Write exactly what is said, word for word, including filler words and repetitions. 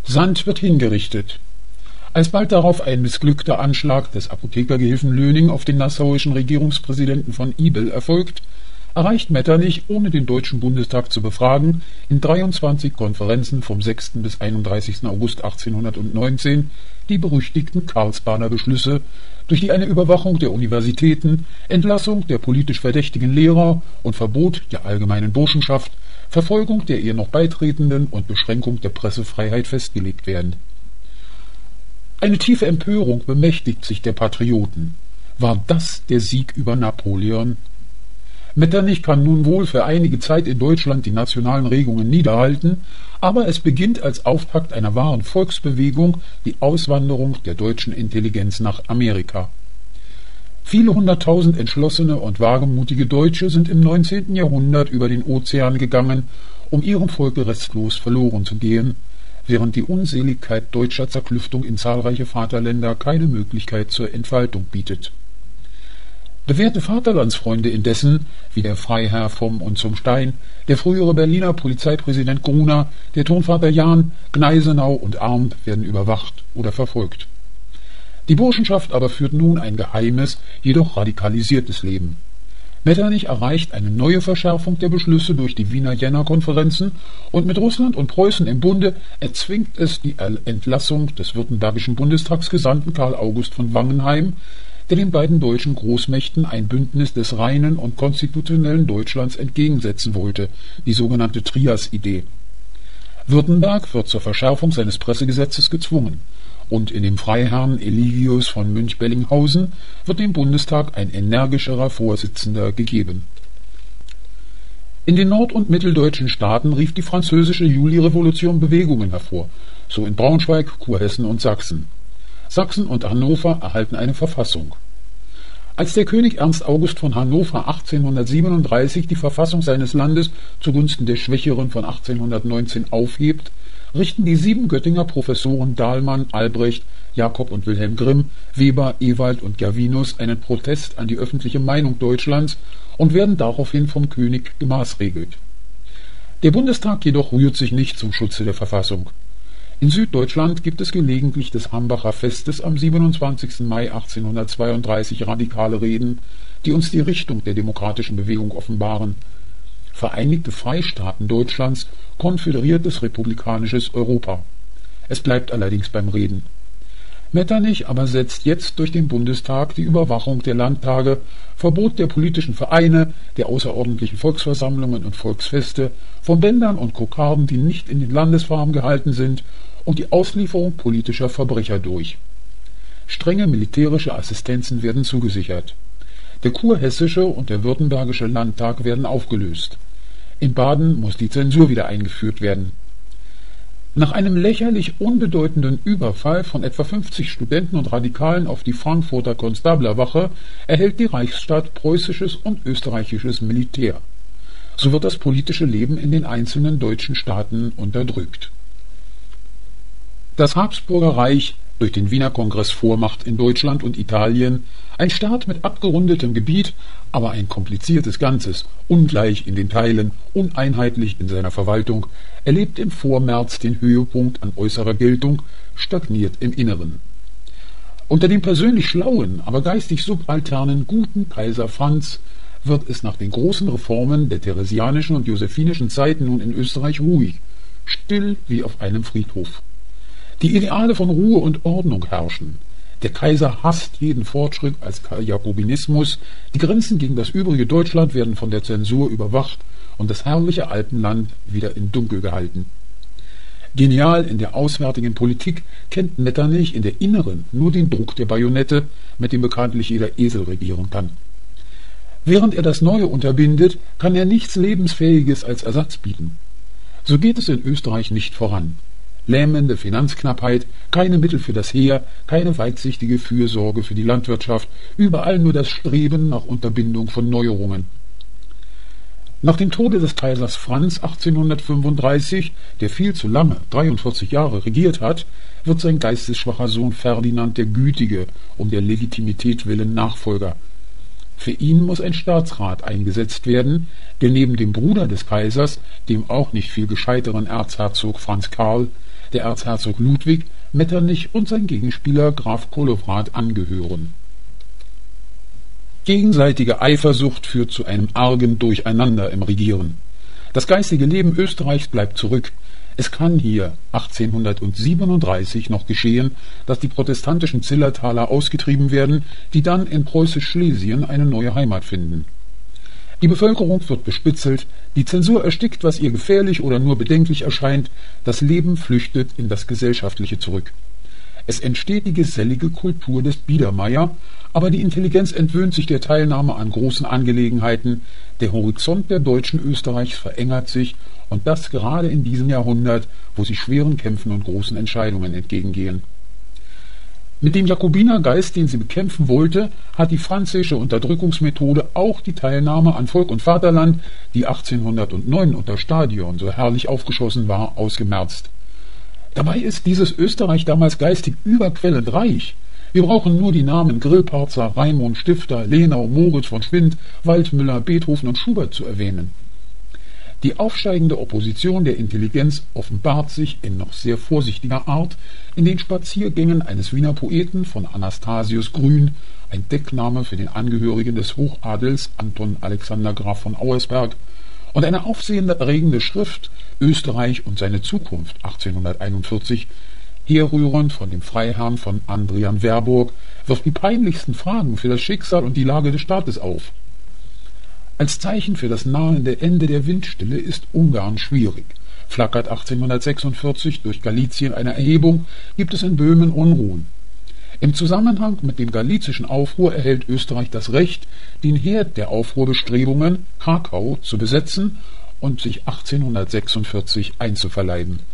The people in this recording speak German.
Sand wird hingerichtet. Als bald darauf ein missglückter Anschlag des Apothekergehilfen Löning auf den nassauischen Regierungspräsidenten von Ibel erfolgt, erreicht Metternich, ohne den Deutschen Bundestag zu befragen, in dreiundzwanzig Konferenzen vom sechsten bis einunddreißigsten August achtzehnhundertneunzehn die berüchtigten Karlsbader Beschlüsse, durch die eine Überwachung der Universitäten, Entlassung der politisch verdächtigen Lehrer und Verbot der allgemeinen Burschenschaft, Verfolgung der ihr noch Beitretenden und Beschränkung der Pressefreiheit festgelegt werden. Eine tiefe Empörung bemächtigt sich der Patrioten. War das der Sieg über Napoleon? Metternich kann nun wohl für einige Zeit in Deutschland die nationalen Regungen niederhalten, aber es beginnt als Auftakt einer wahren Volksbewegung die Auswanderung der deutschen Intelligenz nach Amerika. Viele hunderttausend entschlossene und wagemutige Deutsche sind im neunzehnten Jahrhundert über den Ozean gegangen, um ihrem Volke restlos verloren zu gehen, während die Unseligkeit deutscher Zerklüftung in zahlreiche Vaterländer keine Möglichkeit zur Entfaltung bietet. Bewährte Vaterlandsfreunde indessen, wie der Freiherr vom und zum Stein, der frühere Berliner Polizeipräsident Gruner, der Turnvater Jahn, Gneisenau und Arndt werden überwacht oder verfolgt. Die Burschenschaft aber führt nun ein geheimes, jedoch radikalisiertes Leben. Metternich erreicht eine neue Verschärfung der Beschlüsse durch die Wiener Jänner-Konferenzen und mit Russland und Preußen im Bunde erzwingt es die Entlassung des württembergischen Bundestagsgesandten Karl August von Wangenheim, der den beiden deutschen Großmächten ein Bündnis des reinen und konstitutionellen Deutschlands entgegensetzen wollte, die sogenannte Trias-Idee. Württemberg wird zur Verschärfung seines Pressegesetzes gezwungen, und in dem Freiherrn Eligius von Münch-Bellinghausen wird dem Bundestag ein energischerer Vorsitzender gegeben. In den nord- und mitteldeutschen Staaten rief die französische Julirevolution Bewegungen hervor, so in Braunschweig, Kurhessen und Sachsen. Sachsen und Hannover erhalten eine Verfassung. Als der König Ernst August von Hannover achtzehnhundertsiebenunddreißig die Verfassung seines Landes zugunsten der schwächeren von achtzehnhundertneunzehn aufhebt, richten die sieben Göttinger Professoren Dahlmann, Albrecht, Jakob und Wilhelm Grimm, Weber, Ewald und Gervinus einen Protest an die öffentliche Meinung Deutschlands und werden daraufhin vom König gemaßregelt. Der Bundestag jedoch rührt sich nicht zum Schutze der Verfassung. In Süddeutschland gibt es gelegentlich des Hambacher Festes am siebenundzwanzigsten Mai achtzehnhundertzweiunddreißig radikale Reden, die uns die Richtung der demokratischen Bewegung offenbaren. Vereinigte Freistaaten Deutschlands, konföderiertes republikanisches Europa. Es bleibt allerdings beim Reden. Metternich aber setzt jetzt durch den Bundestag die Überwachung der Landtage, Verbot der politischen Vereine, der außerordentlichen Volksversammlungen und Volksfeste, von Bändern und Kokarden, die nicht in den Landesfarmen gehalten sind, und die Auslieferung politischer Verbrecher durch. Strenge militärische Assistenzen werden zugesichert. Der kurhessische und der württembergische Landtag werden aufgelöst. In Baden muss die Zensur wieder eingeführt werden. Nach einem lächerlich unbedeutenden Überfall von etwa fünfzig Studenten und Radikalen auf die Frankfurter Konstablerwache erhält die Reichsstadt preußisches und österreichisches Militär. So wird das politische Leben in den einzelnen deutschen Staaten unterdrückt. Das Habsburger Reich, durch den Wiener Kongress Vormacht in Deutschland und Italien, ein Staat mit abgerundetem Gebiet, aber ein kompliziertes Ganzes, ungleich in den Teilen, uneinheitlich in seiner Verwaltung, erlebt im Vormärz den Höhepunkt an äußerer Geltung, stagniert im Inneren. Unter dem persönlich schlauen, aber geistig subalternen guten Kaiser Franz wird es nach den großen Reformen der theresianischen und josephinischen Zeiten nun in Österreich ruhig, still wie auf einem Friedhof. Die Ideale von Ruhe und Ordnung herrschen. Der Kaiser hasst jeden Fortschritt als Jakobinismus, die Grenzen gegen das übrige Deutschland werden von der Zensur überwacht und das herrliche Alpenland wieder in Dunkel gehalten. Genial in der auswärtigen Politik kennt Metternich in der inneren nur den Druck der Bajonette, mit dem bekanntlich jeder Esel regieren kann. Während er das Neue unterbindet, kann er nichts Lebensfähiges als Ersatz bieten. So geht es in Österreich nicht voran. Lähmende Finanzknappheit, keine Mittel für das Heer, keine weitsichtige Fürsorge für die Landwirtschaft, überall nur das Streben nach Unterbindung von Neuerungen. Nach dem Tode des Kaisers Franz achtzehnhundertfünfunddreißig, der viel zu lange, dreiundvierzig Jahre, regiert hat, wird sein geistesschwacher Sohn Ferdinand der Gütige um der Legitimität willen Nachfolger. Für ihn muss ein Staatsrat eingesetzt werden, der neben dem Bruder des Kaisers, dem auch nicht viel gescheiteren Erzherzog Franz Karl, der Erzherzog Ludwig, Metternich und sein Gegenspieler Graf Kolowrat angehören. Gegenseitige Eifersucht führt zu einem argen Durcheinander im Regieren. Das geistige Leben Österreichs bleibt zurück. Es kann hier achtzehnhundertsiebenunddreißig noch geschehen, dass die protestantischen Zillertaler ausgetrieben werden, die dann in Preußisch-Schlesien eine neue Heimat finden. Die Bevölkerung wird bespitzelt, die Zensur erstickt, was ihr gefährlich oder nur bedenklich erscheint, das Leben flüchtet in das Gesellschaftliche zurück. Es entsteht die gesellige Kultur des Biedermeier, aber die Intelligenz entwöhnt sich der Teilnahme an großen Angelegenheiten, der Horizont der Deutschen Österreichs verengert sich, und das gerade in diesem Jahrhundert, wo sie schweren Kämpfen und großen Entscheidungen entgegengehen. Mit dem Jakobinergeist, den sie bekämpfen wollte, hat die französische Unterdrückungsmethode auch die Teilnahme an Volk und Vaterland, die achtzehnhundertneun unter Stadion so herrlich aufgeschossen war, ausgemerzt. Dabei ist dieses Österreich damals geistig überquellend reich. Wir brauchen nur die Namen Grillparzer, Raimund, Stifter, Lenau, Moritz von Schwind, Waldmüller, Beethoven und Schubert zu erwähnen. Die aufsteigende Opposition der Intelligenz offenbart sich in noch sehr vorsichtiger Art in den Spaziergängen eines Wiener Poeten von Anastasius Grün, ein Deckname für den Angehörigen des Hochadels Anton Alexander Graf von Auersperg, und eine aufsehenerregende Schrift Österreich und seine Zukunft achtzehnhunderteinundvierzig, herrührend von dem Freiherrn von Andrian Verburg, wirft die peinlichsten Fragen für das Schicksal und die Lage des Staates auf. Als Zeichen für das nahende Ende der Windstille ist Ungarn schwierig. Flackert achtzehnhundertsechsundvierzig durch Galizien eine Erhebung, gibt es in Böhmen Unruhen. Im Zusammenhang mit dem galizischen Aufruhr erhält Österreich das Recht, den Herd der Aufruhrbestrebungen, Krakau, zu besetzen und sich achtzehnhundertsechsundvierzig einzuverleiben.